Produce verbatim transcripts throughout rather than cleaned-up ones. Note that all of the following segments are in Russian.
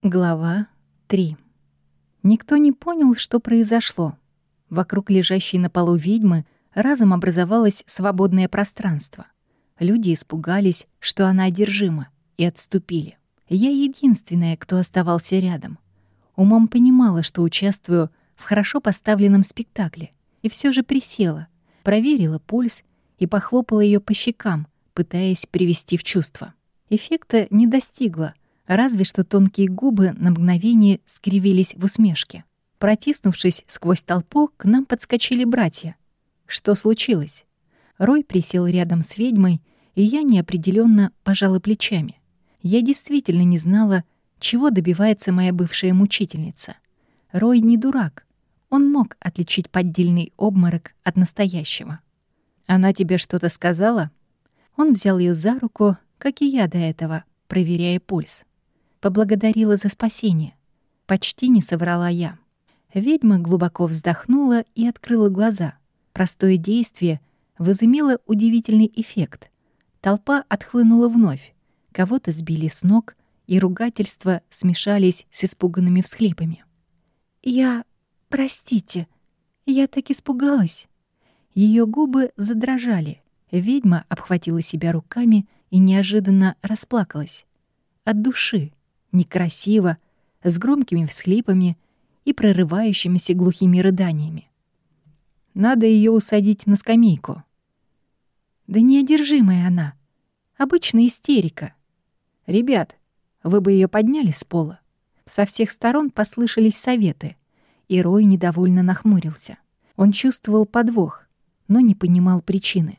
Глава три. Никто не понял, что произошло. Вокруг лежащей на полу ведьмы разом образовалось свободное пространство. Люди испугались, что она одержима, и отступили. Я единственная, кто оставался рядом. Умом понимала, что участвую в хорошо поставленном спектакле, и все же присела, проверила пульс и похлопала ее по щекам, пытаясь привести в чувство. Эффекта не достигла, разве что тонкие губы на мгновение скривились в усмешке. Протиснувшись сквозь толпу, к нам подскочили братья. Что случилось? Рой присел рядом с ведьмой, и я неопределенно пожала плечами. Я действительно не знала, чего добивается моя бывшая мучительница. Рой не дурак. Он мог отличить поддельный обморок от настоящего. «Она тебе что-то сказала?» Он взял ее за руку, как и я до этого, проверяя пульс. Поблагодарила за спасение. Почти не соврала я. Ведьма глубоко вздохнула и открыла глаза. Простое действие возымело удивительный эффект. Толпа отхлынула вновь. Кого-то сбили с ног, и ругательства смешались с испуганными всхлипами. «Я... простите, я так испугалась». Ее губы задрожали. Ведьма обхватила себя руками и неожиданно расплакалась. От души. Некрасиво, с громкими всхлипами и прорывающимися глухими рыданиями. Надо ее усадить на скамейку. Да неодержимая она. Обычная истерика. Ребят, вы бы ее подняли с пола. Со всех сторон послышались советы, и Рой недовольно нахмурился. Он чувствовал подвох, но не понимал причины.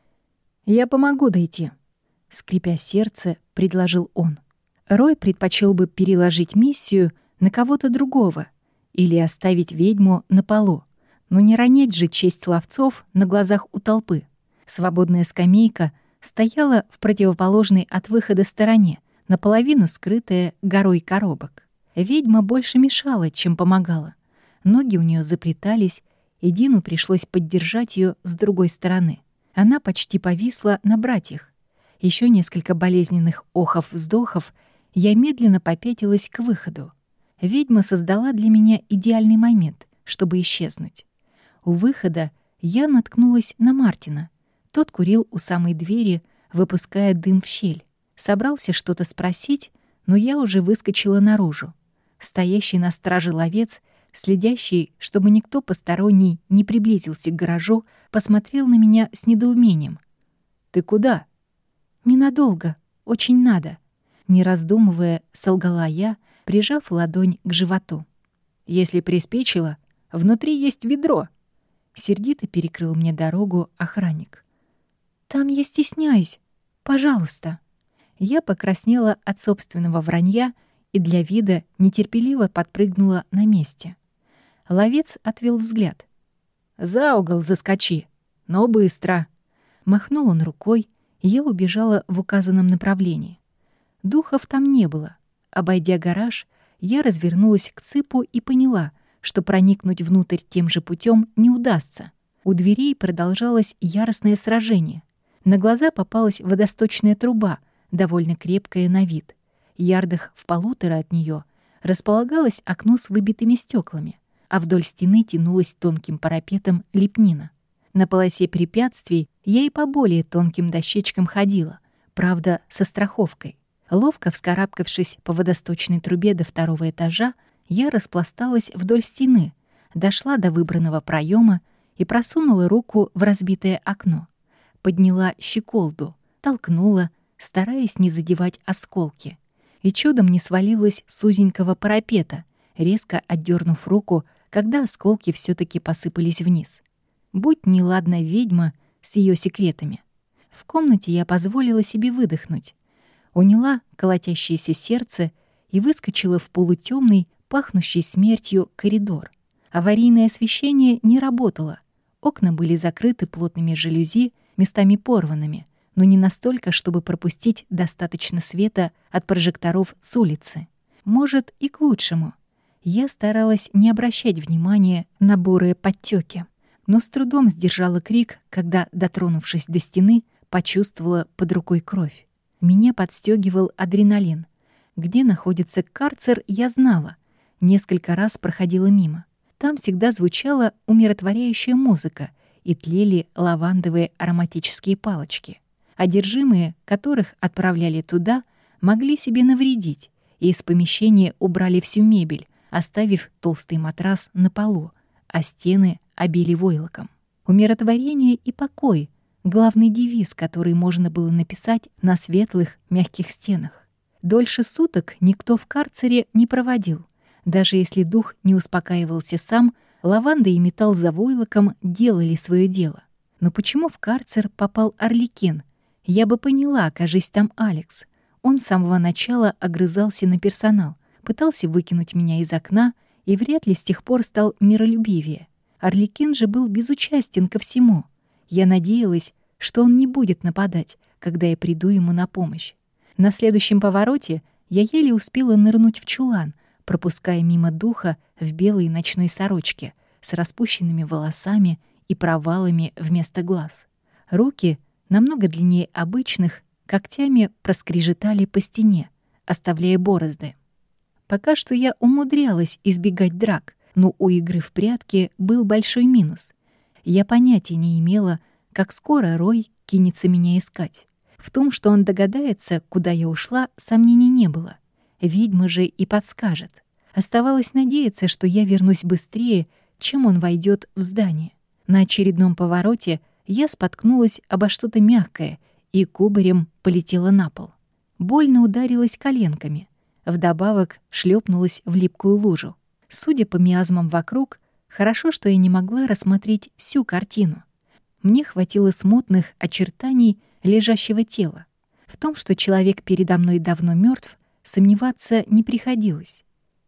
«Я помогу дойти», — скрипя сердце, предложил он. Рой предпочел бы переложить миссию на кого-то другого или оставить ведьму на полу, но не ронять же честь ловцов на глазах у толпы. Свободная скамейка стояла в противоположной от выхода стороне, наполовину скрытая горой коробок. Ведьма больше мешала, чем помогала. Ноги у нее заплетались, и Дину пришлось поддержать ее с другой стороны. Она почти повисла на братьях. Еще несколько болезненных охов-вздохов — я медленно попятилась к выходу. Ведьма создала для меня идеальный момент, чтобы исчезнуть. У выхода я наткнулась на Мартина. Тот курил у самой двери, выпуская дым в щель. Собрался что-то спросить, но я уже выскочила наружу. Стоящий на страже ловец, следящий, чтобы никто посторонний не приблизился к гаражу, посмотрел на меня с недоумением. «Ты куда?» «Ненадолго. Очень надо». Не раздумывая, солгала я, прижав ладонь к животу. «Если приспичило, внутри есть ведро!» Сердито перекрыл мне дорогу охранник. «Там я стесняюсь. Пожалуйста». Я покраснела от собственного вранья и для вида нетерпеливо подпрыгнула на месте. Ловец отвел взгляд. «За угол заскочи, но быстро!» Махнул он рукой, и я убежала в указанном направлении. Духов там не было. Обойдя гараж, я развернулась к цыпу и поняла, что проникнуть внутрь тем же путем не удастся. У дверей продолжалось яростное сражение. На глаза попалась водосточная труба, довольно крепкая на вид. Ярдах в полутора от нее располагалось окно с выбитыми стеклами, а вдоль стены тянулась тонким парапетом лепнина. На полосе препятствий я и по более тонким дощечкам ходила, правда, со страховкой. Ловко вскарабкавшись по водосточной трубе до второго этажа, я распласталась вдоль стены, дошла до выбранного проема и просунула руку в разбитое окно. Подняла щеколду, толкнула, стараясь не задевать осколки. И чудом не свалилась с узенького парапета, резко отдернув руку, когда осколки все таки посыпались вниз. Будь неладна ведьма с ее секретами. В комнате я позволила себе выдохнуть. Уняла колотящееся сердце и выскочила в полутемный, пахнущий смертью коридор. Аварийное освещение не работало. Окна были закрыты плотными жалюзи, местами порванными, но не настолько, чтобы пропустить достаточно света от прожекторов с улицы. Может, и к лучшему. Я старалась не обращать внимания на бурые подтёки, но с трудом сдержала крик, когда, дотронувшись до стены, почувствовала под рукой кровь. Меня подстёгивал адреналин. Где находится карцер, я знала. Несколько раз проходила мимо. Там всегда звучала умиротворяющая музыка и тлели лавандовые ароматические палочки. Одержимые, которых отправляли туда, могли себе навредить, и из помещения убрали всю мебель, оставив толстый матрас на полу, а стены обили войлоком. Умиротворение и покой — главный девиз, который можно было написать на светлых, мягких стенах. Дольше суток никто в карцере не проводил. Даже если дух не успокаивался сам, лаванда и металл за войлоком делали свое дело. Но почему в карцер попал Арлекин? Я бы поняла, окажись там Алекс. Он с самого начала огрызался на персонал, пытался выкинуть меня из окна и вряд ли с тех пор стал миролюбивее. Арлекин же был безучастен ко всему. Я надеялась, что он не будет нападать, когда я приду ему на помощь. На следующем повороте я еле успела нырнуть в чулан, пропуская мимо духа в белой ночной сорочке с распущенными волосами и провалами вместо глаз. Руки, намного длиннее обычных, когтями проскрежетали по стене, оставляя борозды. Пока что я умудрялась избегать драк, но у игры в прятки был большой минус. Я понятия не имела, как скоро Рой кинется меня искать. В том, что он догадается, куда я ушла, сомнений не было. Ведьма же и подскажет. Оставалось надеяться, что я вернусь быстрее, чем он войдет в здание. На очередном повороте я споткнулась обо что-то мягкое и кубарем полетела на пол. Больно ударилась коленками. Вдобавок шлепнулась в липкую лужу. Судя по миазмам вокруг, хорошо, что я не могла рассмотреть всю картину. Мне хватило смутных очертаний лежащего тела. В том, что человек передо мной давно мертв, сомневаться не приходилось.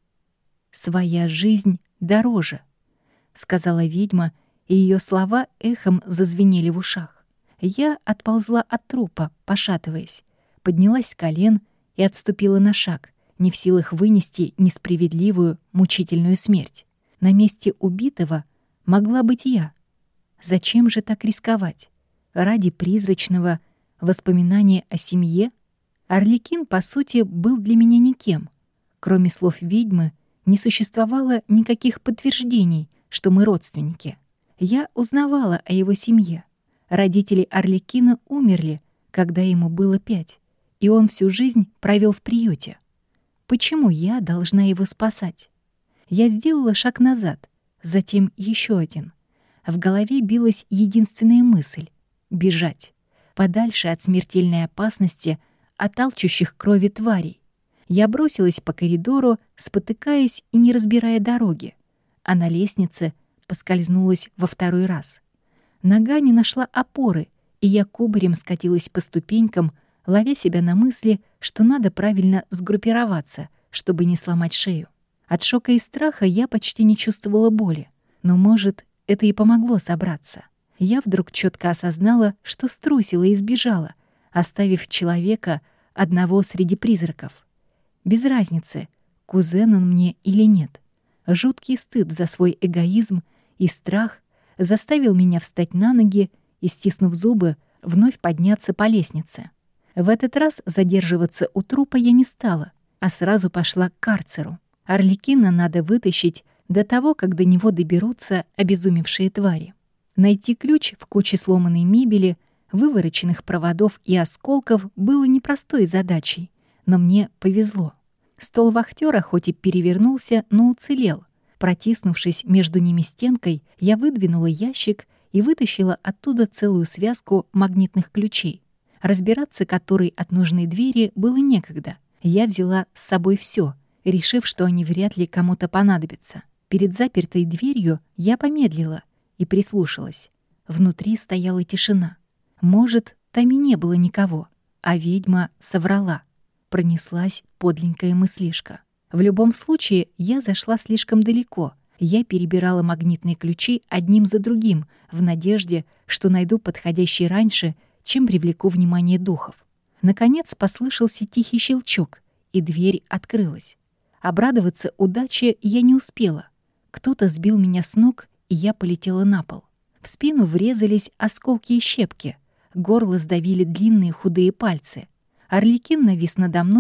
«Своя жизнь дороже», — сказала ведьма, и ее слова эхом зазвенели в ушах. Я отползла от трупа, пошатываясь, поднялась с колен и отступила на шаг, не в силах вынести несправедливую, мучительную смерть. На месте убитого могла быть я. Зачем же так рисковать? Ради призрачного воспоминания о семье? Арлекин, по сути, был для меня никем. Кроме слов ведьмы, не существовало никаких подтверждений, что мы родственники. Я узнавала о его семье. Родители Арлекина умерли, когда ему было пять, и он всю жизнь провел в приюте. Почему я должна его спасать? Я сделала шаг назад, затем еще один. В голове билась единственная мысль — бежать. Подальше от смертельной опасности, от алчущих крови тварей. Я бросилась по коридору, спотыкаясь и не разбирая дороги, а на лестнице поскользнулась во второй раз. Нога не нашла опоры, и я кубарем скатилась по ступенькам, ловя себя на мысли, что надо правильно сгруппироваться, чтобы не сломать шею. От шока и страха я почти не чувствовала боли, но, может, это и помогло собраться. Я вдруг четко осознала, что струсила и сбежала, оставив человека одного среди призраков. Без разницы, кузен он мне или нет. Жуткий стыд за свой эгоизм и страх заставил меня встать на ноги и, стиснув зубы, вновь подняться по лестнице. В этот раз задерживаться у трупа я не стала, а сразу пошла к карцеру. Арлекина надо вытащить до того, как до него доберутся обезумевшие твари. Найти ключ в куче сломанной мебели, вывороченных проводов и осколков было непростой задачей, но мне повезло. Стол вахтера хоть и перевернулся, но уцелел. Протиснувшись между ними стенкой, я выдвинула ящик и вытащила оттуда целую связку магнитных ключей, разбираться которой от нужной двери было некогда. Я взяла с собой все, решив, что они вряд ли кому-то понадобятся. Перед запертой дверью я помедлила и прислушалась. Внутри стояла тишина. Может, там и не было никого, а ведьма соврала. Пронеслась подленькая мыслишка. В любом случае, я зашла слишком далеко. Я перебирала магнитные ключи одним за другим, в надежде, что найду подходящий раньше, чем привлеку внимание духов. Наконец послышался тихий щелчок, и дверь открылась. Обрадоваться удаче я не успела. Кто-то сбил меня с ног, и я полетела на пол. В спину врезались осколки и щепки. Горло сдавили длинные худые пальцы. Арлекин навис надо мной,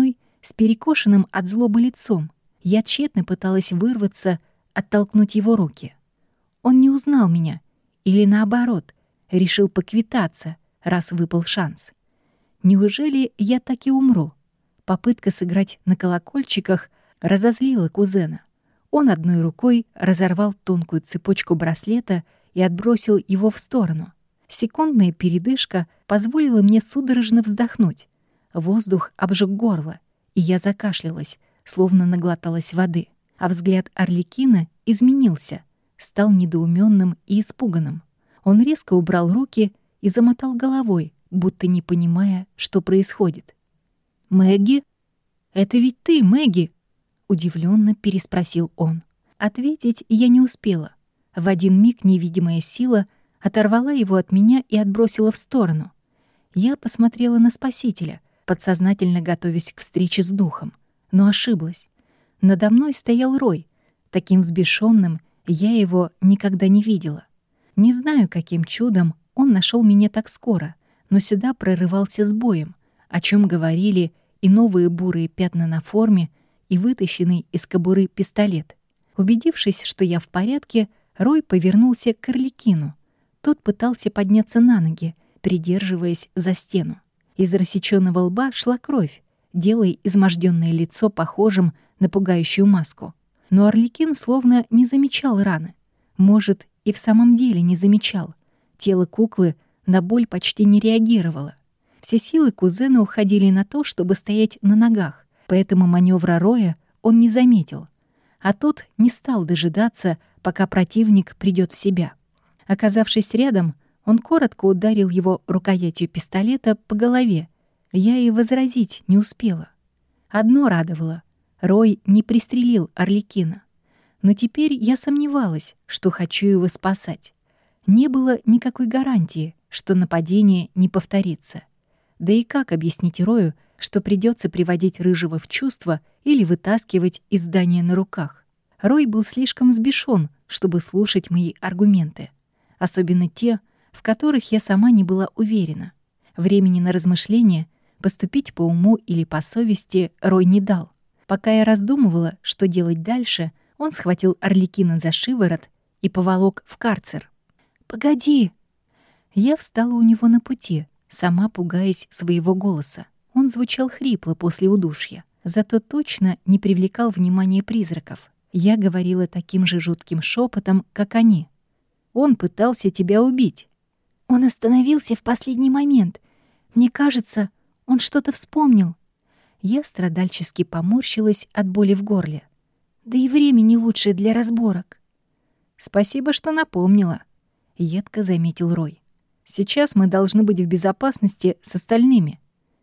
с перекошенным от злобы лицом. Я тщетно пыталась вырваться, оттолкнуть его руки. Он не узнал меня или, наоборот, решил поквитаться, раз выпал шанс. Неужели я так и умру? Попытка сыграть на колокольчиках разозлила кузена. Он одной рукой разорвал тонкую цепочку браслета и отбросил его в сторону. Секундная передышка позволила мне судорожно вздохнуть. Воздух обжег горло, и я закашлялась, словно наглоталась воды. А взгляд Арлекина изменился, стал недоумённым и испуганным. Он резко убрал руки и замотал головой, будто не понимая, что происходит. «Мэгги? Это ведь ты, Мэгги!» — удивлённо переспросил он. Ответить я не успела. В один миг невидимая сила оторвала его от меня и отбросила в сторону. Я посмотрела на спасителя, подсознательно готовясь к встрече с духом, но ошиблась. Надо мной стоял Рой. Таким взбешённым я его никогда не видела. Не знаю, каким чудом он нашёл меня так скоро, но сюда прорывался с боем, о чём говорили и новые бурые пятна на форме, и вытащенный из кобуры пистолет. Убедившись, что я в порядке, Рой повернулся к Арлекину. Тот пытался подняться на ноги, придерживаясь за стену. Из рассечённого лба шла кровь, делая измождённое лицо похожим на пугающую маску. Но Арлекин словно не замечал раны. Может, и в самом деле не замечал. Тело куклы на боль почти не реагировало. Все силы кузена уходили на то, чтобы стоять на ногах, поэтому маневра Роя он не заметил. А тот не стал дожидаться, пока противник придёт в себя. Оказавшись рядом, он коротко ударил его рукоятью пистолета по голове. Я и возразить не успела. Одно радовало — Рой не пристрелил Арлекина. Но теперь я сомневалась, что хочу его спасать. Не было никакой гарантии, что нападение не повторится. Да и как объяснить Рою, что придётся приводить Рыжего в чувство или вытаскивать из здания на руках? Рой был слишком взбешён, чтобы слушать мои аргументы. Особенно те, в которых я сама не была уверена. Времени на размышления, поступить по уму или по совести Рой не дал. Пока я раздумывала, что делать дальше, он схватил Арлекина за шиворот и поволок в карцер. «Погоди!» Я встала у него на пути, сама пугаясь своего голоса. Он звучал хрипло после удушья, зато точно не привлекал внимания призраков. Я говорила таким же жутким шепотом, как они. «Он пытался тебя убить». «Он остановился в последний момент. Мне кажется, он что-то вспомнил». Я страдальчески поморщилась от боли в горле. Да и время не лучшее для разборок. «Спасибо, что напомнила», — едко заметил Рой. «Сейчас мы должны быть в безопасности с остальными».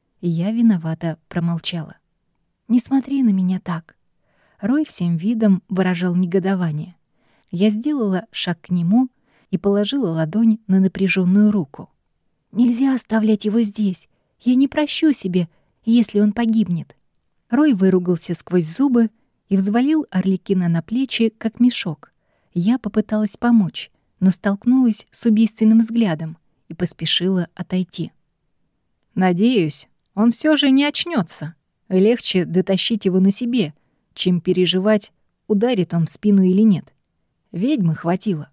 Я виновато промолчала. «Не смотри на меня так». Рой всем видом выражал негодование. Я сделала шаг к нему и положила ладонь на напряженную руку. «Нельзя оставлять его здесь. Я не прощу себе, если он погибнет». Рой выругался сквозь зубы и взвалил Арлекина на плечи, как мешок. Я попыталась помочь, но столкнулась с убийственным взглядом и поспешила отойти. «Надеюсь, он все же не очнется. Легче дотащить его на себе, чем переживать, ударит он в спину или нет. Ведьмы хватило».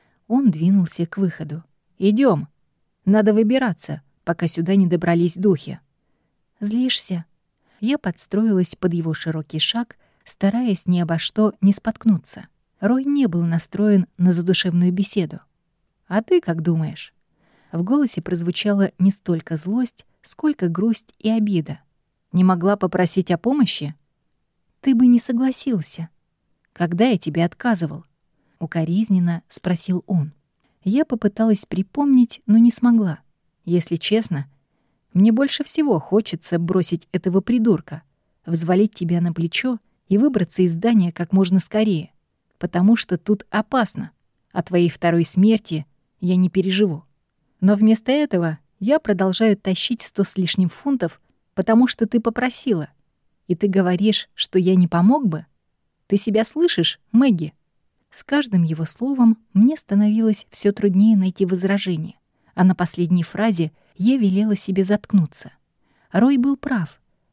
Он двинулся к выходу. Идем. Надо выбираться, пока сюда не добрались духи». «Злишься?» Я подстроилась под его широкий шаг, стараясь ни обо что не споткнуться. Рой не был настроен на задушевную беседу. «А ты как думаешь?» В голосе прозвучала не столько злость, сколько грусть и обида. «Не могла попросить о помощи?» «Ты бы не согласился». «Когда я тебе отказывал?» Укоризненно спросил он. Я попыталась припомнить, но не смогла. Если честно, мне больше всего хочется бросить этого придурка, взвалить тебя на плечо и выбраться из здания как можно скорее, потому что тут опасно. О твоей второй смерти я не переживу. Но вместо этого я продолжаю тащить сто с лишним фунтов, потому что ты попросила. И ты говоришь, что я не помог бы? Ты себя слышишь, Мэгги?» С каждым его словом мне становилось все труднее найти возражение, а на последней фразе я велела себе заткнуться. Рой был прав.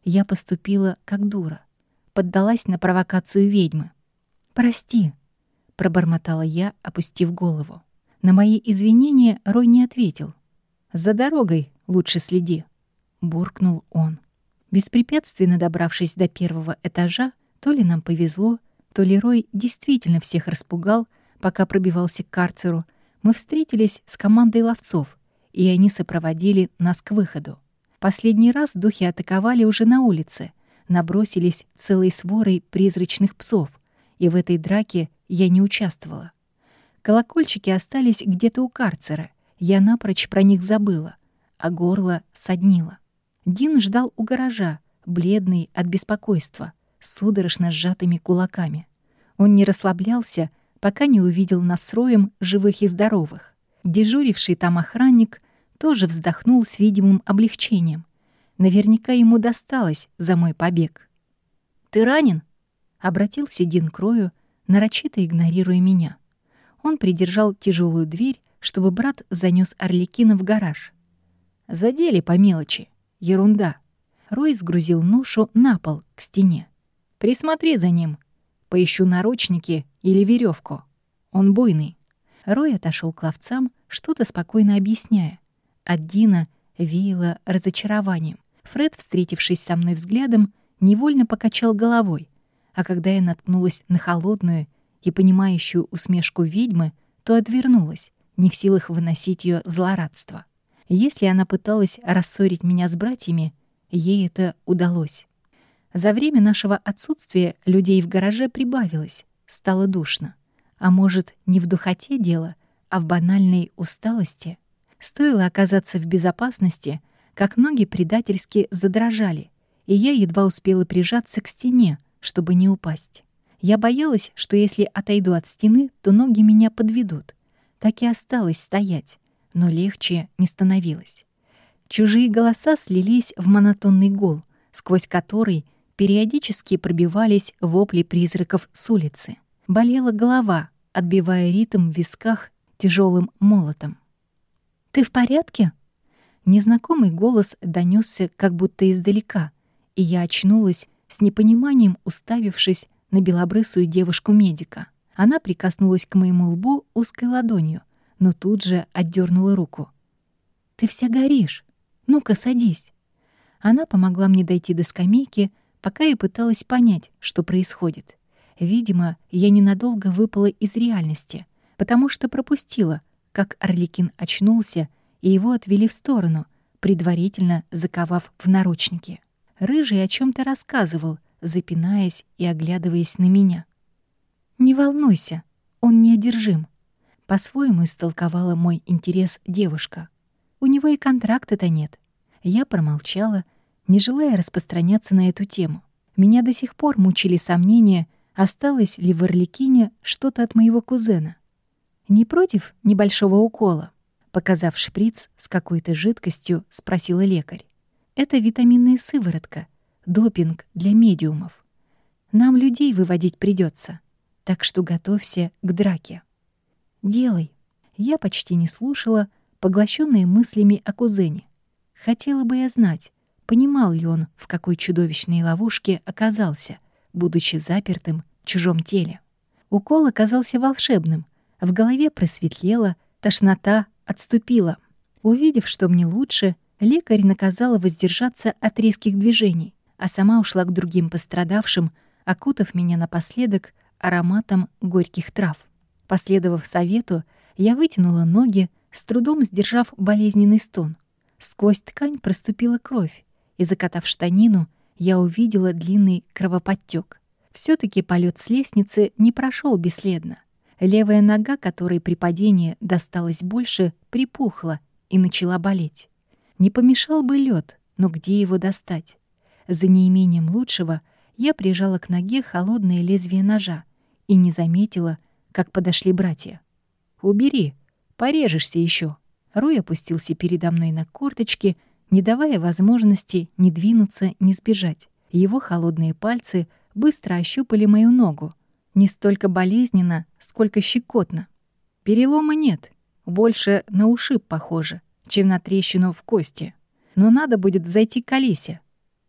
Я поступила как дура. Поддалась на провокацию ведьмы. «Прости», — пробормотала я, опустив голову. На мои извинения Рой не ответил. «За дорогой лучше следи», — буркнул он. Беспрепятственно добравшись до первого этажа, то ли нам повезло, то ли Рой действительно всех распугал, пока пробивался к карцеру, мы встретились с командой ловцов, и они сопроводили нас к выходу. Последний раз духи атаковали уже на улице, набросились целой сворой призрачных псов, и в этой драке я не участвовала. Колокольчики остались где-то у карцера, я напрочь про них забыла, а горло соднило. Дин ждал у гаража, бледный от беспокойства, с судорожно сжатыми кулаками. Он не расслаблялся, пока не увидел нас с Роем живых и здоровых. Дежуривший там охранник тоже вздохнул с видимым облегчением. Наверняка ему досталось за мой побег. «Ты ранен?» — обратился Дин к Рою, нарочито игнорируя меня. Он придержал тяжелую дверь, чтобы брат занёс Арлекина в гараж. «Задели по мелочи. Ерунда». Рой сгрузил ношу на пол, к стене. «Присмотри за ним. Поищу наручники или веревку. Он буйный». Рой отошел к ловцам, что-то спокойно объясняя. От Дина веяло разочарованием. Фред, встретившись со мной взглядом, невольно покачал головой, а когда я наткнулась на холодную и понимающую усмешку ведьмы, то отвернулась, не в силах выносить ее злорадство. Если она пыталась рассорить меня с братьями, ей это удалось. За время нашего отсутствия людей в гараже прибавилось, стало душно. А может, не в духоте дело, а в банальной усталости? Стоило оказаться в безопасности, как ноги предательски задрожали, и я едва успела прижаться к стене, чтобы не упасть. Я боялась, что если отойду от стены, то ноги меня подведут. Так и осталось стоять, но легче не становилось. Чужие голоса слились в монотонный гул, сквозь который периодически пробивались вопли призраков с улицы. Болела голова, отбивая ритм в висках тяжелым молотом. «Ты в порядке?» Незнакомый голос донёсся как будто издалека, и я очнулась с непониманием, уставившись на белобрысую девушку-медика. Она прикоснулась к моему лбу узкой ладонью, но тут же отдёрнула руку. «Ты вся горишь. Ну-ка, садись». Она помогла мне дойти до скамейки, пока я пыталась понять, что происходит. Видимо, я ненадолго выпала из реальности, потому что пропустила, как Арлекин очнулся, и его отвели в сторону, предварительно заковав в наручники. Рыжий о чем то рассказывал, запинаясь и оглядываясь на меня. «Не волнуйся, он неодержим», — по-своему истолковала мой интерес девушка. «У него и контракта-то нет». Я промолчала, не желая распространяться на эту тему. Меня до сих пор мучили сомнения, осталось ли в Арлекине что-то от моего кузена. «Не против небольшого укола?» Показав шприц с какой-то жидкостью, спросила лекарь. «Это витаминная сыворотка, допинг для медиумов. Нам людей выводить придется, так что готовься к драке». «Делай». Я почти не слушала, поглощенные мыслями о кузене. Хотела бы я знать, понимал ли он, в какой чудовищной ловушке оказался, будучи запертым в чужом теле. Укол оказался волшебным, в голове просветлело, тошнота отступила. Увидев, что мне лучше, лекарь наказала воздержаться от резких движений, а сама ушла к другим пострадавшим, окутав меня напоследок ароматом горьких трав. Последовав совету, я вытянула ноги, с трудом сдержав болезненный стон. Сквозь ткань проступила кровь, и, закатав штанину, я увидела длинный кровоподтёк. Всё-таки полет с лестницы не прошёл бесследно. Левая нога, которой при падении досталось больше, припухла и начала болеть. Не помешал бы лёд, но где его достать? За неимением лучшего я прижала к ноге холодное лезвие ножа и не заметила, как подошли братья. «Убери, порежешься ещё». Рой опустился передо мной на корточки, не давая возможности ни двинуться, ни сбежать. Его холодные пальцы быстро ощупали мою ногу. Не столько болезненно, сколько щекотно. Перелома нет, больше на ушиб похоже, чем на трещину в кости. Но надо будет зайти к Алисе.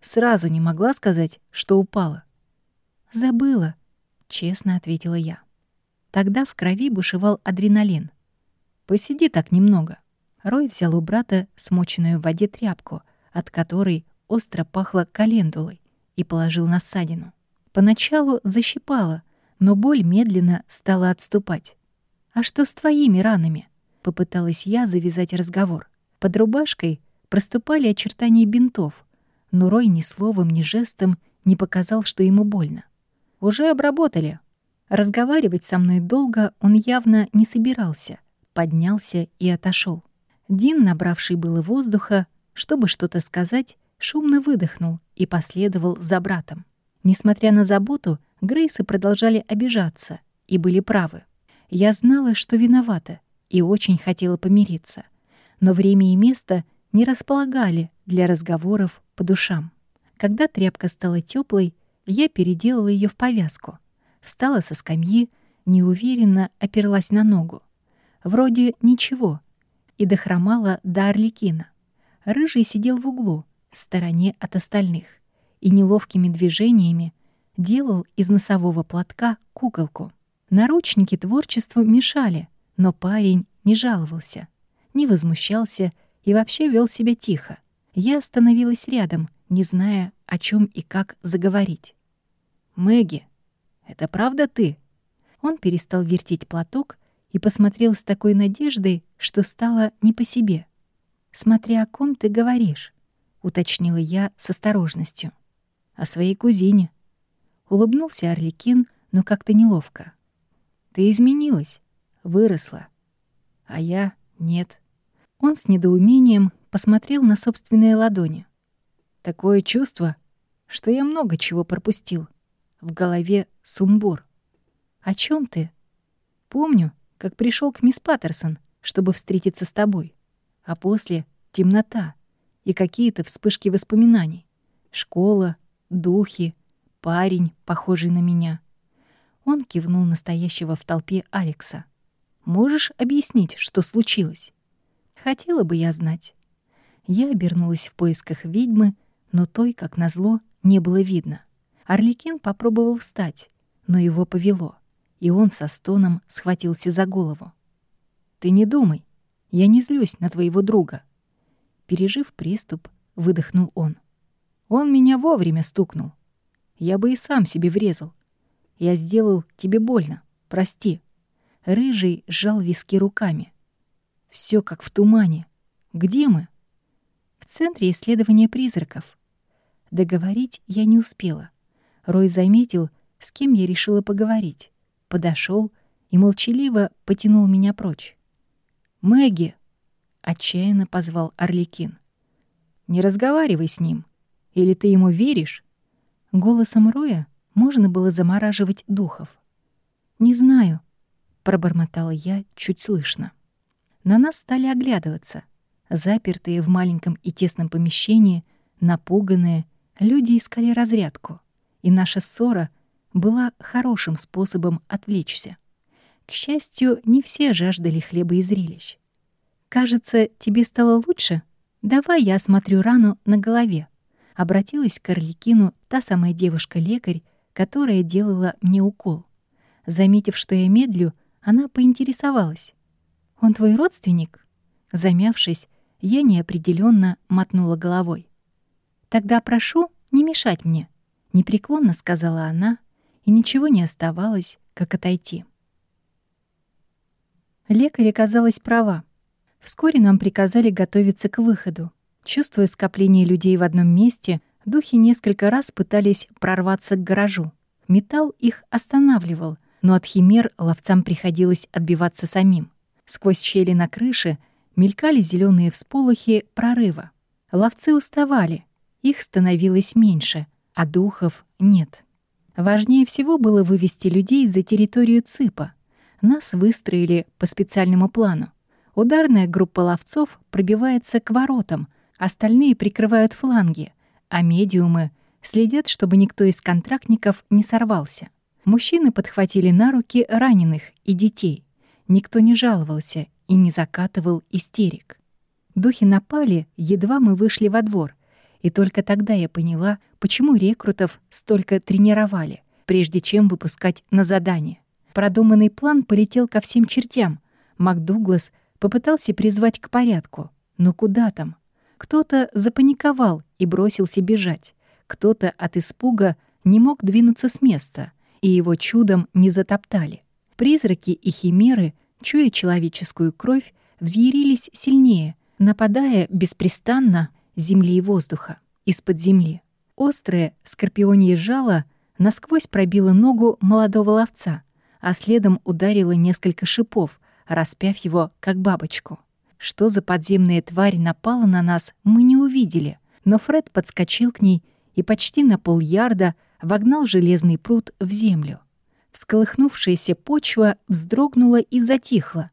Сразу не могла сказать, что упала. «Забыла», — честно ответила я. Тогда в крови бушевал адреналин. «Посиди так немного». Рой взял у брата смоченную в воде тряпку, от которой остро пахло календулой, и положил на ссадину. Поначалу защипало, но боль медленно стала отступать. «А что с твоими ранами?» — попыталась я завязать разговор. Под рубашкой проступали очертания бинтов, но Рой ни словом, ни жестом не показал, что ему больно. «Уже обработали». Разговаривать со мной долго он явно не собирался, поднялся и отошел. Дин, набравший было воздуха, чтобы что-то сказать, шумно выдохнул и последовал за братом. Несмотря на заботу, Грейсы продолжали обижаться и были правы. Я знала, что виновата, и очень хотела помириться. Но время и место не располагали для разговоров по душам. Когда тряпка стала теплой, я переделала ее в повязку. Встала со скамьи, неуверенно оперлась на ногу. Вроде ничего, и дохромала до Арлекина. Рыжий сидел в углу, в стороне от остальных, и неловкими движениями делал из носового платка куколку. Наручники творчеству мешали, но парень не жаловался, не возмущался и вообще вел себя тихо. Я остановилась рядом, не зная, о чем и как заговорить. «Мэгги, это правда ты?» Он перестал вертеть платок и посмотрел с такой надеждой, что стало не по себе. «Смотря о ком ты говоришь», — уточнила я с осторожностью. «О своей кузине». Улыбнулся Арлекин, но как-то неловко. «Ты изменилась, выросла, а я — нет». Он с недоумением посмотрел на собственные ладони. «Такое чувство, что я много чего пропустил. В голове сумбур». «О чем ты?» «Помню, как пришел к мисс Паттерсон, чтобы встретиться с тобой. А после — темнота и какие-то вспышки воспоминаний. Школа, духи, парень, похожий на меня». Он кивнул на стоящего в толпе Алекса. «Можешь объяснить, что случилось?» Хотела бы я знать. Я обернулась в поисках ведьмы, но той, как назло, не было видно. Арлекин попробовал встать, но его повело, и он со стоном схватился за голову. «Ты не думай, я не злюсь на твоего друга». Пережив приступ, выдохнул он. «Он меня вовремя стукнул. Я бы и сам себе врезал. Я сделал тебе больно, прости». Рыжий сжал виски руками. Все как в тумане. Где мы? В центре исследования призраков. Договорить я не успела. Рой заметил, с кем я решила поговорить. Подошел и молчаливо потянул меня прочь. «Мэгги!» — отчаянно позвал Арлекин. «Не разговаривай с ним. Или ты ему веришь?» Голосом Роя можно было замораживать духов. «Не знаю», — пробормотала я чуть слышно. На нас стали оглядываться. Запертые в маленьком и тесном помещении, напуганные, люди искали разрядку. И наша ссора была хорошим способом отвлечься. К счастью, не все жаждали хлеба и зрелищ. «Кажется, тебе стало лучше? Давай я осмотрю рану на голове». Обратилась к Арлекину та самая девушка-лекарь, которая делала мне укол. Заметив, что я медлю, она поинтересовалась. «Он твой родственник?» Замявшись, я неопределённо мотнула головой. «Тогда прошу не мешать мне», — непреклонно сказала она, и ничего не оставалось, как отойти. Лекарь оказалась права. Вскоре нам приказали готовиться к выходу. Чувствуя скопление людей в одном месте, духи несколько раз пытались прорваться к гаражу. Металл их останавливал, но от химер ловцам приходилось отбиваться самим. Сквозь щели на крыше мелькали зеленые всполохи прорыва. Ловцы уставали, их становилось меньше, а духов нет. Важнее всего было вывести людей за территорию ЦИПа. Нас выстроили по специальному плану. Ударная группа ловцов пробивается к воротам, остальные прикрывают фланги, а медиумы следят, чтобы никто из контрактников не сорвался. Мужчины подхватили на руки раненых и детей. Никто не жаловался и не закатывал истерик. Духи напали, едва мы вышли во двор, И только тогда я поняла, почему рекрутов столько тренировали, прежде чем выпускать на задание. Продуманный план полетел ко всем чертям. МакДуглас попытался призвать к порядку. Но куда там? Кто-то запаниковал и бросился бежать. Кто-то от испуга не мог двинуться с места, и его чудом не затоптали. Призраки и химеры, чуя человеческую кровь, взъярились сильнее, нападая беспрестанно с земли и воздуха, из-под земли. Острое скорпионье жало насквозь пробило ногу молодого ловца, а следом ударило несколько шипов, распяв его, как бабочку. Что за подземная тварь напала на нас, мы не увидели, но Фред подскочил к ней и почти на полярда вогнал железный пруд в землю. Всколыхнувшаяся почва вздрогнула и затихла.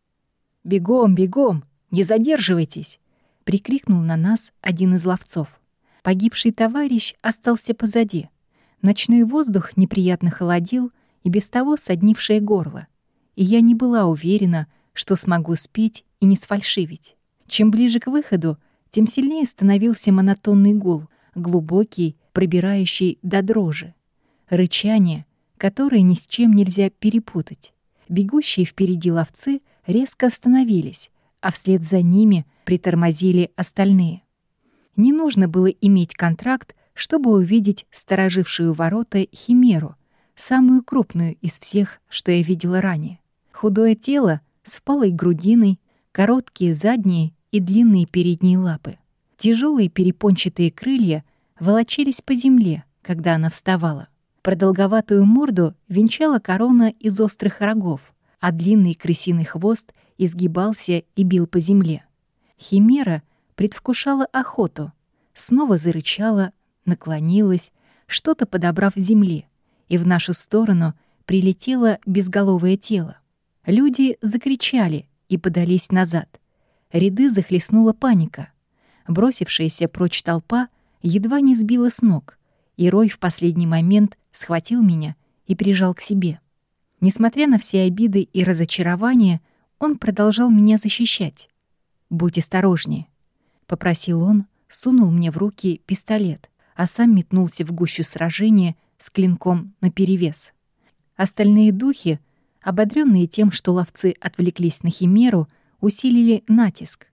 «Бегом, бегом! Не задерживайтесь!» — прикрикнул на нас один из ловцов. Погибший товарищ остался позади. Ночной воздух неприятно холодил и без того соднившее горло. И я не была уверена, что смогу спеть и не сфальшивить. Чем ближе к выходу, тем сильнее становился монотонный гул, глубокий, пробирающий до дрожи. Рычание, которое ни с чем нельзя перепутать. Бегущие впереди ловцы резко остановились, а вслед за ними притормозили остальные. Не нужно было иметь контракт, чтобы увидеть сторожившую ворота химеру, самую крупную из всех, что я видела ранее. Худое тело с впалой грудиной, короткие задние и длинные передние лапы. Тяжелые перепончатые крылья волочились по земле, когда она вставала. Продолговатую морду венчала корона из острых рогов, а длинный крысиный хвост изгибался и бил по земле. Химера предвкушала охоту, снова зарычала, наклонилась, что-то подобрав в земле, и в нашу сторону прилетело безголовое тело. Люди закричали и подались назад. Ряды захлестнула паника. Бросившаяся прочь толпа едва не сбила с ног, и Рой в последний момент схватил меня и прижал к себе. Несмотря на все обиды и разочарования, он продолжал меня защищать. «Будь осторожнее», — попросил он, сунул мне в руки пистолет, а сам метнулся в гущу сражения с клинком наперевес. Остальные духи, ободрённые тем, что ловцы отвлеклись на химеру, усилили натиск.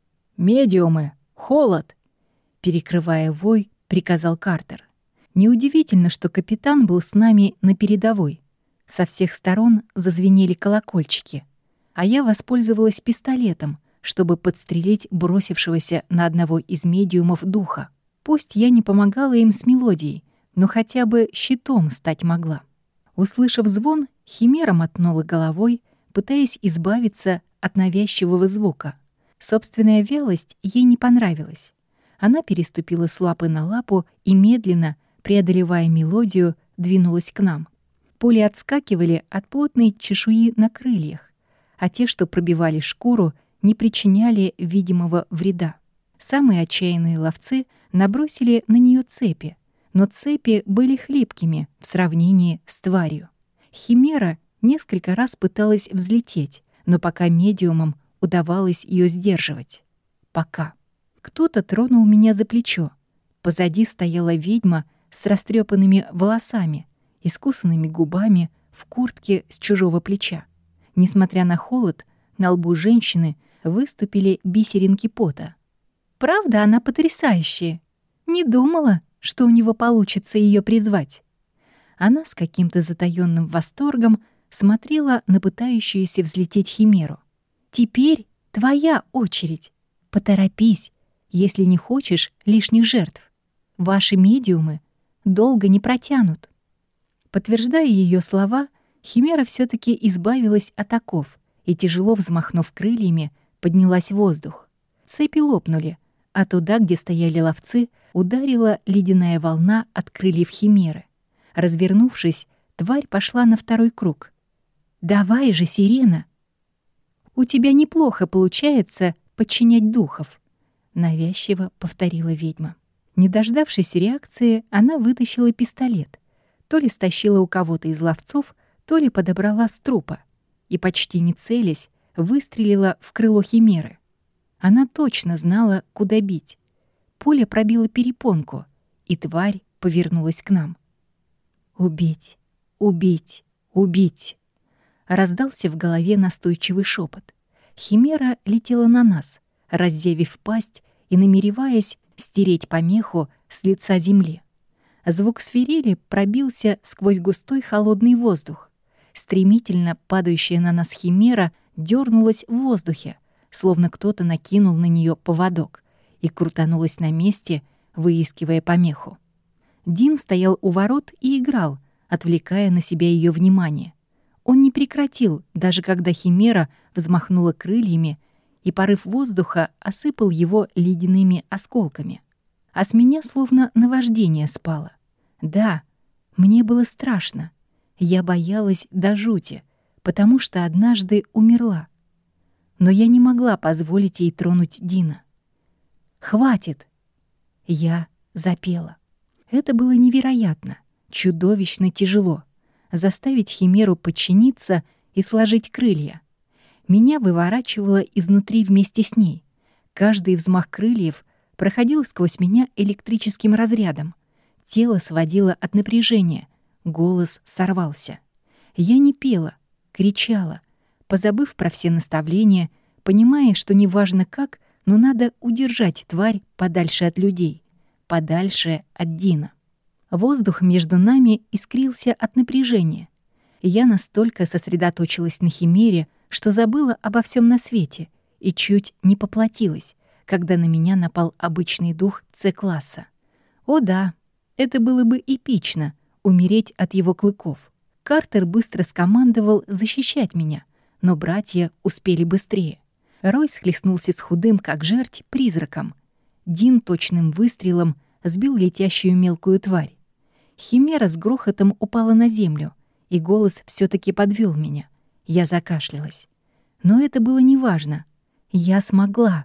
«Медиумы! Холод!» — перекрывая вой, приказал Картер. Неудивительно, что капитан был с нами на передовой. Со всех сторон зазвенели колокольчики, а я воспользовалась пистолетом, чтобы подстрелить бросившегося на одного из медиумов духа. Пусть я не помогала им с мелодией, но хотя бы щитом стать могла. Услышав звон, химера мотнула головой, пытаясь избавиться от навязчивого звука. Собственная вялость ей не понравилась. Она переступила с лапы на лапу и медленно, преодолевая мелодию, двинулась к нам. Пули отскакивали от плотной чешуи на крыльях, а те, что пробивали шкуру, не причиняли видимого вреда. Самые отчаянные ловцы набросили на нее цепи, но цепи были хлипкими в сравнении с тварью. Химера несколько раз пыталась взлететь, но пока медиумам удавалось ее сдерживать. Пока. Кто-то тронул меня за плечо. Позади стояла ведьма с растрепанными волосами, искусанными губами, в куртке с чужого плеча. Несмотря на холод, на лбу женщины выступили бисеринки пота. Правда, она потрясающая. Не думала, что у него получится ее призвать. Она с каким-то затаённым восторгом смотрела на пытающуюся взлететь химеру. «Теперь твоя очередь. Поторопись, если не хочешь лишних жертв. Ваши медиумы долго не протянут». Подтверждая ее слова, химера все таки избавилась от оков и, тяжело взмахнув крыльями, поднялась в воздух. Цепи лопнули, а туда, где стояли ловцы, ударила ледяная волна от крыльев химеры. Развернувшись, тварь пошла на второй круг. «Давай же, сирена! У тебя неплохо получается подчинять духов», — навязчиво повторила ведьма. Не дождавшись реакции, она вытащила пистолет. То ли стащила у кого-то из ловцов, то ли подобрала с трупа и, почти не целясь, выстрелила в крыло химеры. Она точно знала, куда бить. Поле пробило перепонку, и тварь повернулась к нам. «Убить! Убить! Убить!» Раздался в голове настойчивый шепот. Химера летела на нас, раззявив пасть и намереваясь стереть помеху с лица земли. Звук свирели пробился сквозь густой холодный воздух. Стремительно падающая на нас химера дернулась в воздухе, словно кто-то накинул на нее поводок, и крутанулась на месте, выискивая помеху. Дин стоял у ворот и играл, отвлекая на себя ее внимание. Он не прекратил, даже когда химера взмахнула крыльями, и порыв воздуха осыпал его ледяными осколками. А с меня словно наваждение спало. Да, мне было страшно. Я боялась до жути, потому что однажды умерла. Но я не могла позволить ей тронуть Дина. «Хватит!» Я запела. Это было невероятно, чудовищно тяжело. Заставить химеру подчиниться и сложить крылья. Меня выворачивало изнутри вместе с ней. Каждый взмах крыльев проходил сквозь меня электрическим разрядом. Тело сводило от напряжения, голос сорвался. Я не пела, кричала, позабыв про все наставления, понимая, что неважно как, но надо удержать тварь подальше от людей, подальше от Дина. Воздух между нами искрился от напряжения. Я настолько сосредоточилась на химере, что забыла обо всем на свете и чуть не поплатилась, когда на меня напал обычный дух С-класса. О да, это было бы эпично — умереть от его клыков. Картер быстро скомандовал защищать меня, но братья успели быстрее. Рой схлестнулся с худым, как жерть, призраком. Дин точным выстрелом сбил летящую мелкую тварь. Химера с грохотом упала на землю, и голос все таки подвел меня. Я закашлялась. Но это было неважно. Я смогла.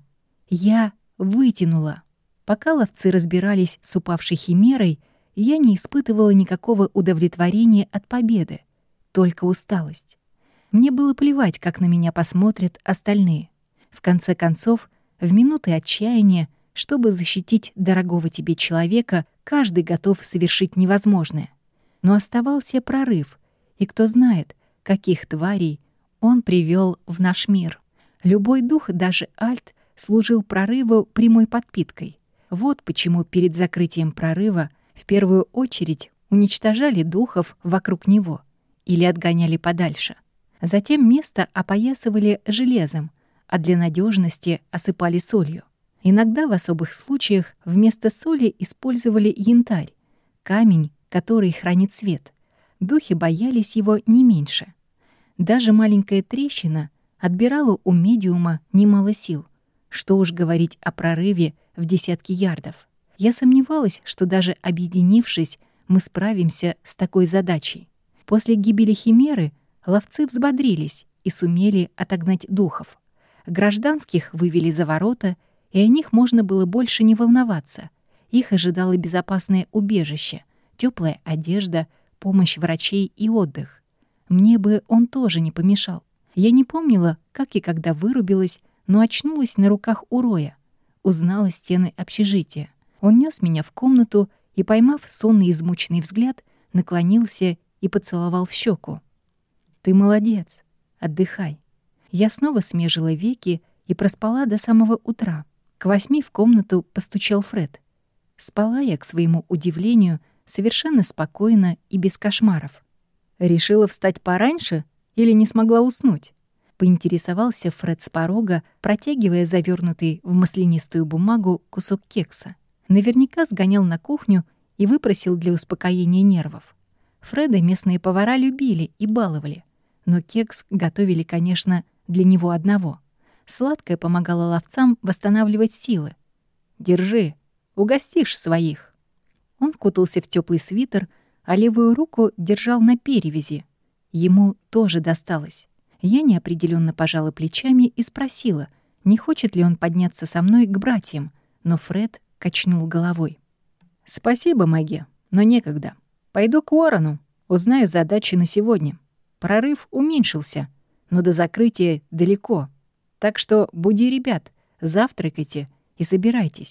Я вытянула. Пока ловцы разбирались с упавшей химерой, я не испытывала никакого удовлетворения от победы, только усталость. Мне было плевать, как на меня посмотрят остальные. В конце концов, в минуты отчаяния, чтобы защитить дорогого тебе человека, каждый готов совершить невозможное. Но оставался прорыв, и кто знает, каких тварей он привел в наш мир. Любой дух, даже Альт, служил прорыву прямой подпиткой. Вот почему перед закрытием прорыва в первую очередь уничтожали духов вокруг него или отгоняли подальше. Затем место опоясывали железом, а для надежности осыпали солью. Иногда в особых случаях вместо соли использовали янтарь, камень, который хранит свет. Духи боялись его не меньше. Даже маленькая трещина отбирала у медиума немало сил. Что уж говорить о прорыве в десятки ярдов. Я сомневалась, что даже объединившись, мы справимся с такой задачей. После гибели химеры ловцы взбодрились и сумели отогнать духов. Гражданских вывели за ворота, и о них можно было больше не волноваться. Их ожидало безопасное убежище, теплая одежда, помощь врачей и отдых. Мне бы он тоже не помешал. Я не помнила, как и когда вырубилась, но очнулась на руках у Роя. Узнала стены общежития. Он нёс меня в комнату и, поймав сонный измученный взгляд, наклонился и поцеловал в щеку. «Ты молодец. Отдыхай». Я снова смежила веки и проспала до самого утра. К восьми в комнату постучал Фред. Спала я, к своему удивлению, совершенно спокойно и без кошмаров. «Решила встать пораньше или не смогла уснуть?» — поинтересовался Фред с порога, протягивая завёрнутый в маслянистую бумагу кусок кекса. Наверняка сгонял на кухню и выпросил для успокоения нервов. Фреда местные повара любили и баловали, но кекс готовили, конечно, для него одного. Сладкое помогало ловцам восстанавливать силы. «Держи, угостишь своих». Он скутался в теплый свитер, а левую руку держал на перевязи. Ему тоже досталось. Я неопределенно пожала плечами и спросила, не хочет ли он подняться со мной к братьям, но Фред качнул головой. «Спасибо, Мэгги, но некогда. Пойду к Уоррену, узнаю задачи на сегодня. Прорыв уменьшился, но до закрытия далеко. Так что буди ребят, завтракайте и собирайтесь.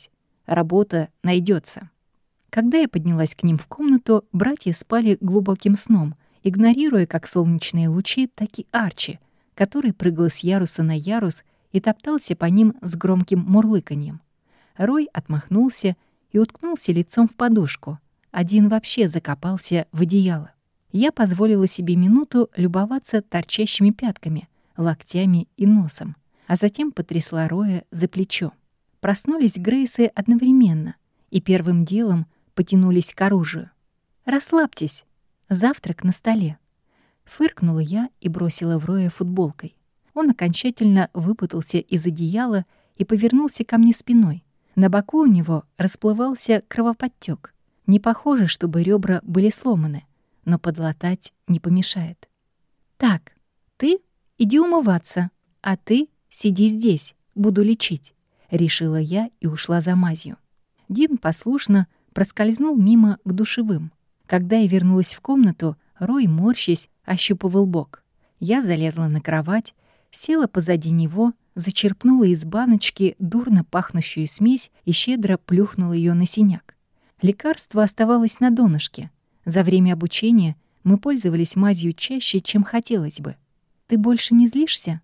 Работа найдется. Когда я поднялась к ним в комнату, братья спали глубоким сном, игнорируя как солнечные лучи, так и Арчи, который прыгал с яруса на ярус и топтался по ним с громким мурлыканьем. Рой отмахнулся и уткнулся лицом в подушку. Один вообще закопался в одеяло. Я позволила себе минуту любоваться торчащими пятками, локтями и носом, а затем потрясла Роя за плечо. Проснулись Грейсы одновременно и первым делом потянулись к оружию. «Расслабьтесь, завтрак на столе». Фыркнула я и бросила в Роя футболкой. Он окончательно выпутался из одеяла и повернулся ко мне спиной. На боку у него расплывался кровоподтёк. Не похоже, чтобы ребра были сломаны, но подлатать не помешает. «Так, ты иди умываться, а ты сиди здесь, буду лечить», — решила я и ушла за мазью. Дин послушно проскользнул мимо к душевым. Когда я вернулась в комнату, Рой, морщась, ощупывал бок. Я залезла на кровать, села позади него, зачерпнула из баночки дурно пахнущую смесь и щедро плюхнула ее на синяк. Лекарство оставалось на донышке. За время обучения мы пользовались мазью чаще, чем хотелось бы. «Ты больше не злишься?»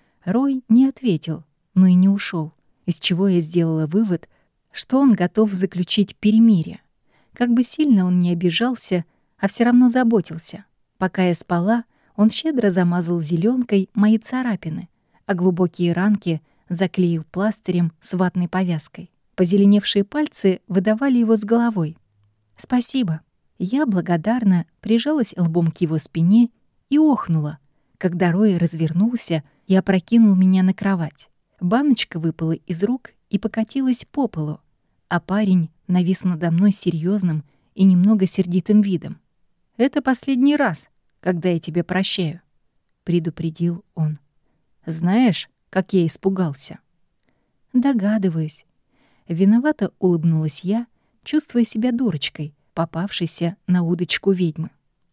Рой не ответил, но и не ушел, из чего я сделала вывод, что он готов заключить перемирие. Как бы сильно он ни обижался, а все равно заботился. Пока я спала, он щедро замазал зеленкой мои царапины, а глубокие ранки заклеил пластырем с ватной повязкой. Позеленевшие пальцы выдавали его с головой. «Спасибо». Я благодарно прижалась лбом к его спине и охнула, когда Рой развернулся и опрокинул меня на кровать. Баночка выпала из рук и покатилась по полу, а парень навис надо мной серьезным и немного сердитым видом. «Это последний раз, когда я тебя прощаю», — предупредил он. «Знаешь, как я испугался?» «Догадываюсь». Виновато улыбнулась я, чувствуя себя дурочкой, попавшейся на удочку ведьмы.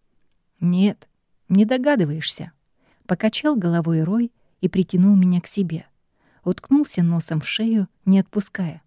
«Нет, не догадываешься», — покачал головой Рой и притянул меня к себе. Уткнулся носом в шею, не отпуская.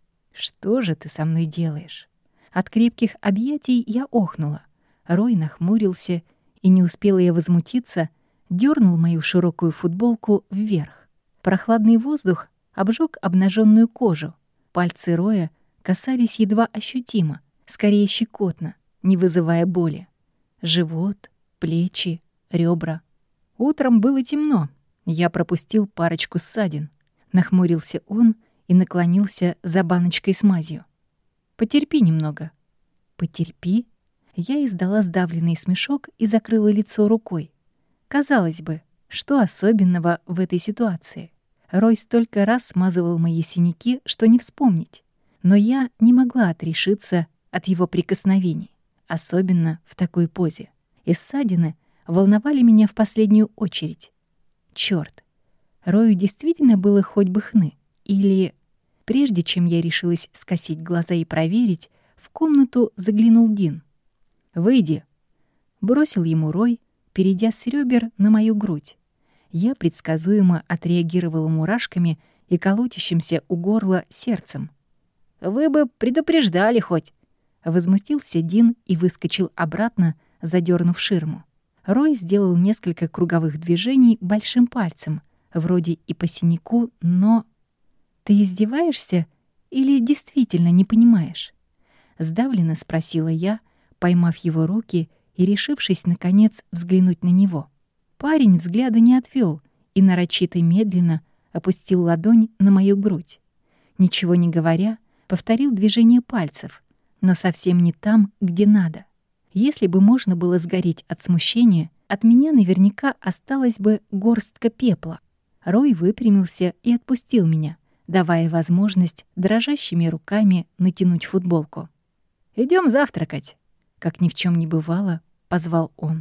«Что же ты со мной делаешь?» От крепких объятий я охнула. Рой нахмурился, и не успела я возмутиться, дернул мою широкую футболку вверх. Прохладный воздух обжег обнаженную кожу. Пальцы Роя касались едва ощутимо, скорее щекотно, не вызывая боли. Живот, плечи, ребра. Утром было темно. Я пропустил парочку ссадин. Нахмурился он и наклонился за баночкой с мазью. «Потерпи немного». «Потерпи?» Я издала сдавленный смешок и закрыла лицо рукой. Казалось бы, что особенного в этой ситуации? Рой столько раз смазывал мои синяки, что не вспомнить. Но я не могла отрешиться от его прикосновений, особенно в такой позе. И ссадины волновали меня в последнюю очередь. Чёрт! Рою действительно было хоть бы хны. Или... Прежде чем я решилась скосить глаза и проверить, в комнату заглянул Дин. «Выйди!» — бросил ему Рой, перейдя с ребер на мою грудь. Я предсказуемо отреагировала мурашками и колотящимся у горла сердцем. «Вы бы предупреждали хоть!» — возмутился Дин и выскочил обратно, задернув ширму. Рой сделал несколько круговых движений большим пальцем, вроде и по синяку, но... «Ты издеваешься или действительно не понимаешь?» — сдавленно спросила я, поймав его руки и решившись, наконец, взглянуть на него. Парень взгляда не отвёл и нарочито медленно опустил ладонь на мою грудь. Ничего не говоря, повторил движение пальцев, но совсем не там, где надо. Если бы можно было сгореть от смущения, от меня наверняка осталась бы горстка пепла. Рой выпрямился и отпустил меня, давая возможность дрожащими руками натянуть футболку. «Идём завтракать», — как ни в чём не бывало, позвал он.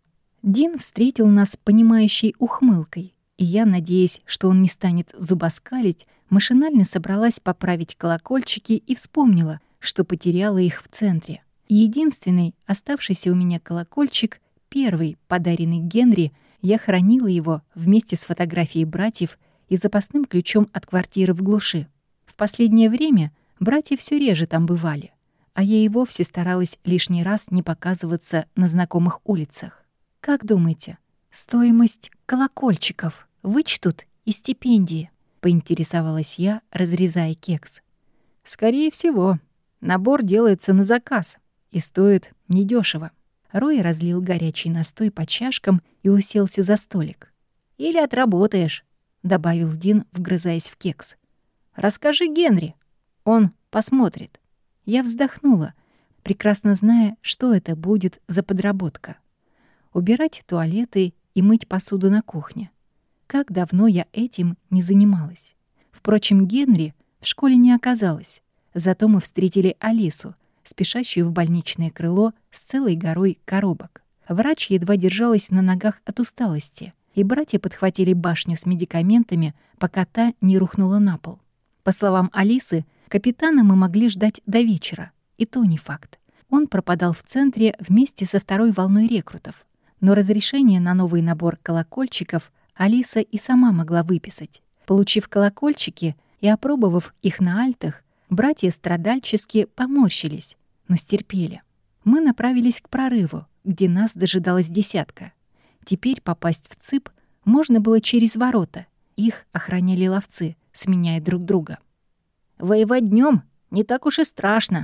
Дин встретил нас понимающей ухмылкой, и я, надеясь, что он не станет зубоскалить, машинально собралась поправить колокольчики и вспомнила, что потеряла их в центре. Единственный оставшийся у меня колокольчик, первый, подаренный Генри, я хранила его вместе с фотографией братьев и запасным ключом от квартиры в глуши. В последнее время Братья все реже там бывали, а я и вовсе старалась лишний раз не показываться на знакомых улицах. «Как думаете, стоимость колокольчиков вычтут из стипендии?» — поинтересовалась я, разрезая кекс. «Скорее всего. Набор делается на заказ и стоит недешево». Рой разлил горячий настой по чашкам и уселся за столик. «Или отработаешь», — добавил Дин, вгрызаясь в кекс. «Расскажи Генри. Он посмотрит». Я вздохнула, прекрасно зная, что это будет за подработка. Убирать туалеты и мыть посуду на кухне. Как давно я этим не занималась. Впрочем, Генри в школе не оказалось. Зато мы встретили Алису, спешащую в больничное крыло с целой горой коробок. Врач едва держалась на ногах от усталости, и братья подхватили башню с медикаментами, пока та не рухнула на пол. По словам Алисы, капитана мы могли ждать до вечера, и то не факт. Он пропадал в центре вместе со второй волной рекрутов. Но разрешение на новый набор колокольчиков Алиса и сама могла выписать. Получив колокольчики и опробовав их на альтах, братья страдальчески поморщились, но стерпели. Мы направились к прорыву, где нас дожидалась десятка. Теперь попасть в ЦИП можно было через ворота. Их охраняли ловцы, сменяя друг друга. «Воевать днём не так уж и страшно».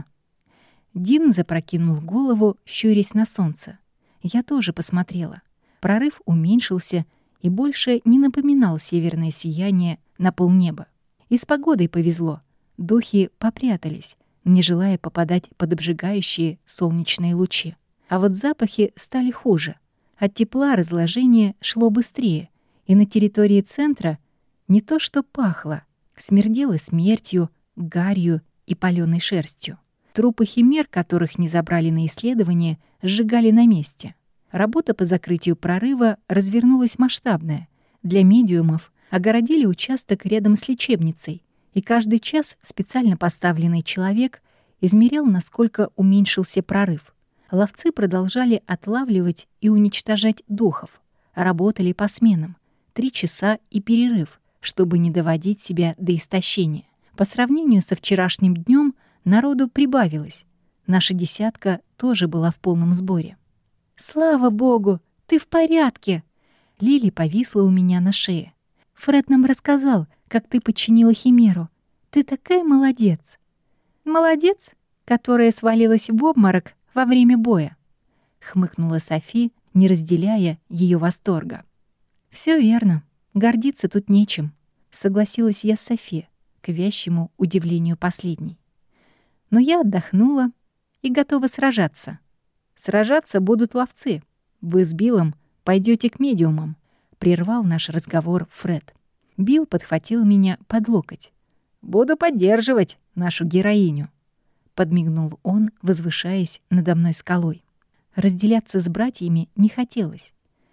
Дин запрокинул голову, щурясь на солнце. Я тоже посмотрела. Прорыв уменьшился и больше не напоминал северное сияние на полнеба. И с погодой повезло. Духи попрятались, не желая попадать под обжигающие солнечные лучи. А вот запахи стали хуже. От тепла разложение шло быстрее, и на территории центра не то что пахло, смердело смертью, гарью и палёной шерстью. Трупы химер, которых не забрали на исследование, сжигали на месте. Работа по закрытию прорыва развернулась масштабная. Для медиумов огородили участок рядом с лечебницей, и каждый час специально поставленный человек измерял, насколько уменьшился прорыв. Ловцы продолжали отлавливать и уничтожать духов. Работали по сменам. Три часа и перерыв, чтобы не доводить себя до истощения. По сравнению со вчерашним днем народу прибавилось. Наша десятка тоже была в полном сборе. «Слава богу, ты в порядке!» Лили повисла у меня на шее. «Фред нам рассказал, как ты подчинила химеру. Ты такая молодец!» «Молодец, которая свалилась в обморок во время боя», — хмыкнула Софи, не разделяя ее восторга. «Всё верно. Гордиться тут нечем», — согласилась я с Софи, к вящему удивлению последней. «Но я отдохнула и готова сражаться». «Сражаться будут ловцы. Вы с Биллом пойдете к медиумам», — прервал наш разговор Фред. Билл подхватил меня под локоть. «Буду поддерживать нашу героиню», — подмигнул он, возвышаясь надо мной скалой. Разделяться с братьями не хотелось.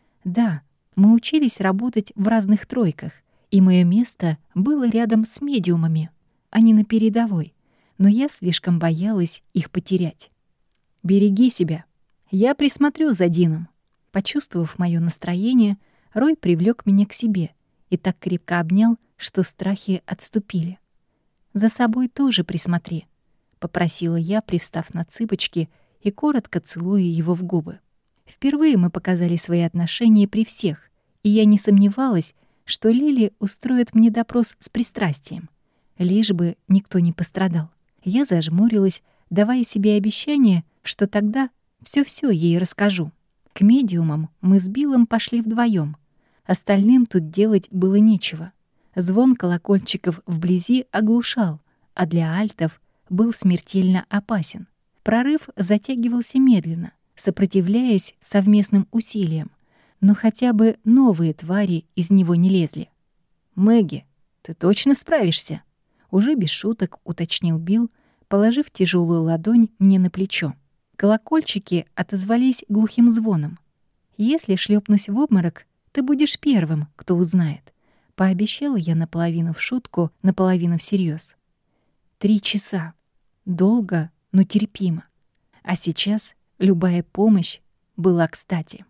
Да, мы учились работать в разных тройках, и мое место было рядом с медиумами, а не на передовой, но я слишком боялась их потерять. «Береги себя. Я присмотрю за Дином». Почувствовав моё настроение, Рой привлёк меня к себе и так крепко обнял, что страхи отступили. «За собой тоже присмотри», — попросила я, привстав на цыпочки и коротко целуя его в губы. Впервые мы показали свои отношения при всех, и я не сомневалась, что Лили устроит мне допрос с пристрастием, лишь бы никто не пострадал. Я зажмурилась, давая себе обещание, что тогда всё-всё ей расскажу. К медиумам мы с Биллом пошли вдвоём. Остальным тут делать было нечего. Звон колокольчиков вблизи оглушал, а для альтов был смертельно опасен. Прорыв затягивался медленно, сопротивляясь совместным усилиям, но хотя бы новые твари из него не лезли. «Мэгги, ты точно справишься?» Уже без шуток уточнил Билл, положив тяжелую ладонь мне на плечо. Колокольчики отозвались глухим звоном. «Если шлепнусь в обморок, ты будешь первым, кто узнает», — пообещала я наполовину в шутку, наполовину всерьез. Три часа. Долго, но терпимо. А сейчас любая помощь была кстати.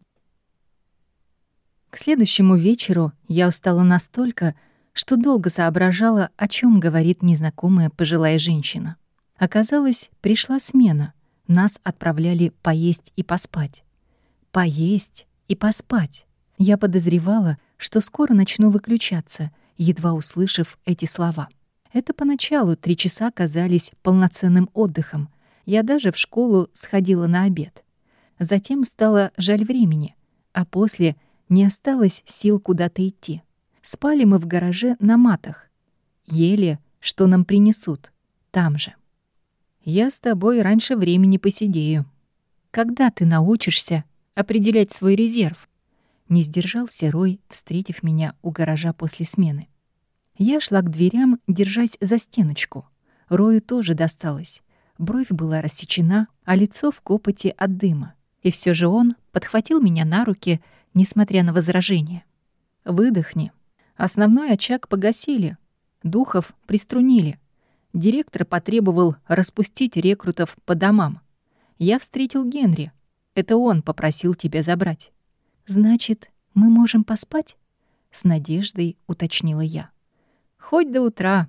К следующему вечеру я устала настолько, что долго соображала, о чем говорит незнакомая пожилая женщина. Оказалось, пришла смена. Нас отправляли поесть и поспать. Поесть и поспать. Я подозревала, что скоро начну выключаться, едва услышав эти слова. Это поначалу три часа казались полноценным отдыхом. Я даже в школу сходила на обед. Затем стало жаль времени, а после не осталось сил куда-то идти. Спали мы в гараже на матах. Ели, что нам принесут, там же. Я с тобой раньше времени посидею. Когда ты научишься определять свой резерв? Не сдержался Рой, встретив меня у гаража после смены. Я шла к дверям, держась за стеночку. Рою тоже досталось. Бровь была рассечена, а лицо в копоти от дыма. И все же он подхватил меня на руки, несмотря на возражения. «Выдохни. Основной очаг погасили. Духов приструнили. Директор потребовал распустить рекрутов по домам. Я встретил Генри. Это он попросил тебя забрать». «Значит, мы можем поспать?» — с надеждой уточнила я. «Хоть до утра».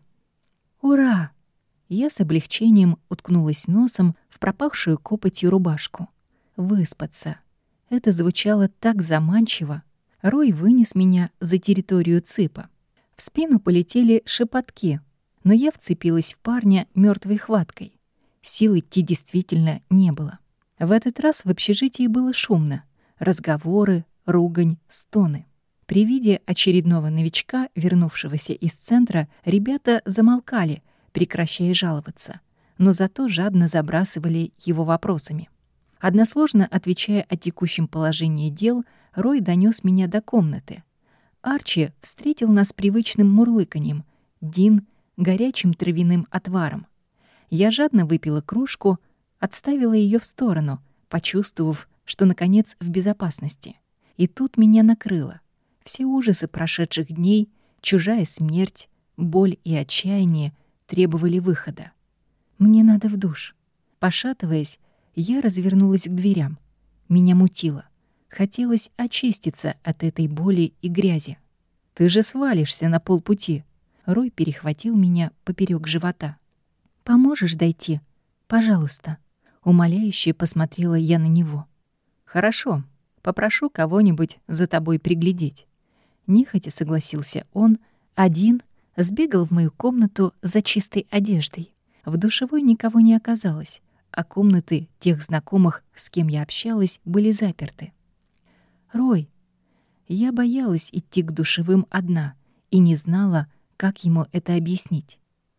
«Ура!» Я с облегчением уткнулась носом в пропахшую копотью рубашку. Выспаться. Это звучало так заманчиво. Рой вынес меня за территорию ЦИПа. В спину полетели шепотки, но я вцепилась в парня мёртвой хваткой. Сил идти действительно не было. В этот раз в общежитии было шумно. Разговоры, ругань, стоны. При виде очередного новичка, вернувшегося из центра, ребята замолкали, прекращая жаловаться, но зато жадно забрасывали его вопросами. Односложно отвечая о текущем положении дел, Рой донёс меня до комнаты. Арчи встретил нас привычным мурлыканьем, Дин — горячим травяным отваром. Я жадно выпила кружку, отставила её в сторону, почувствовав, что, наконец, в безопасности. И тут меня накрыло. Все ужасы прошедших дней, чужая смерть, боль и отчаяние требовали выхода. «Мне надо в душ». Пошатываясь, я развернулась к дверям. Меня мутило. Хотелось очиститься от этой боли и грязи. «Ты же свалишься на полпути». Рой перехватил меня поперёк живота. «Поможешь дойти? Пожалуйста». Умоляюще посмотрела я на него. «Хорошо, попрошу кого-нибудь за тобой приглядеть». Нехотя согласился он, один сбегал в мою комнату за чистой одеждой. В душевой никого не оказалось, а комнаты тех знакомых, с кем я общалась, были заперты. «Рой». Я боялась идти к душевым одна и не знала, как ему это объяснить.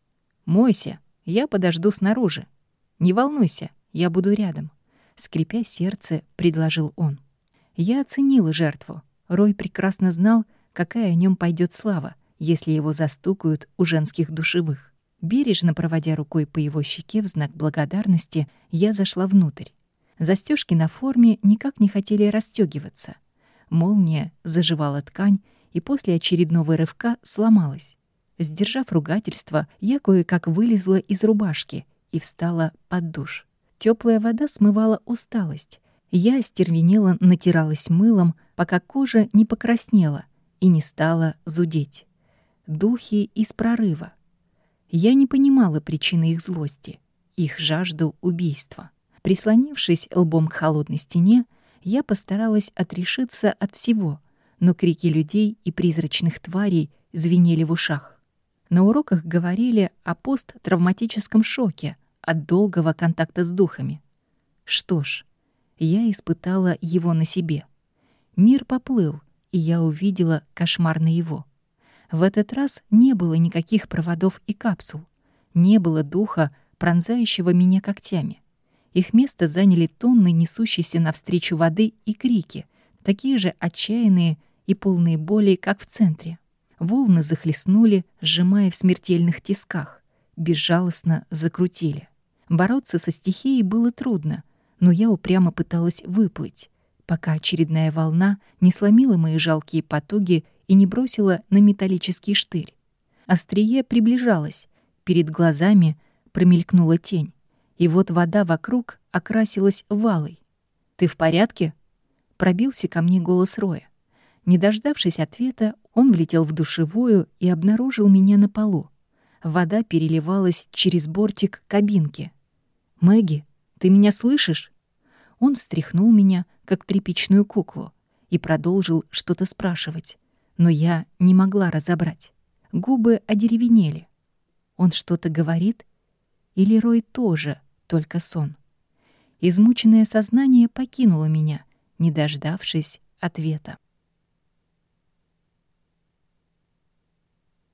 «Мойся, я подожду снаружи. Не волнуйся, я буду рядом», — скрипя сердце, предложил он. Я оценила жертву. Рой прекрасно знал, какая о нём пойдёт слава, если его застукают у женских душевых. Бережно проводя рукой по его щеке в знак благодарности, я зашла внутрь. Застёжки на форме никак не хотели расстёгиваться. Молния заживала ткань и после очередного рывка сломалась. Сдержав ругательство, я кое-как вылезла из рубашки и встала под душ. Тёплая вода смывала усталость. Я остервенело натиралась мылом, пока кожа не покраснела и не стала зудеть. Духи из прорыва. Я не понимала причины их злости, их жажду убийства. Прислонившись лбом к холодной стене, я постаралась отрешиться от всего, но крики людей и призрачных тварей звенели в ушах. На уроках говорили о посттравматическом шоке от долгого контакта с духами. Что ж, я испытала его на себе. Мир поплыл, и я увидела кошмар наяву. В этот раз не было никаких проводов и капсул, не было духа, пронзающего меня когтями. Их место заняли тонны несущейся навстречу воды и крики, такие же отчаянные и полные боли, как в центре. Волны захлестнули, сжимая в смертельных тисках, безжалостно закрутили. Бороться со стихией было трудно, но я упрямо пыталась выплыть, пока очередная волна не сломила мои жалкие потуги и не бросила на металлический штырь. Острие приближалось, перед глазами промелькнула тень, и вот вода вокруг окрасилась валой. «Ты в порядке?» — пробился ко мне голос Роя. Не дождавшись ответа, он влетел в душевую и обнаружил меня на полу. Вода переливалась через бортик кабинки. «Мэгги, ты меня слышишь?» Он встряхнул меня, как тряпичную куклу, и продолжил что-то спрашивать, но я не могла разобрать. Губы одеревенели. Он что-то говорит? Или Рой тоже только сон? Измученное сознание покинуло меня, не дождавшись ответа.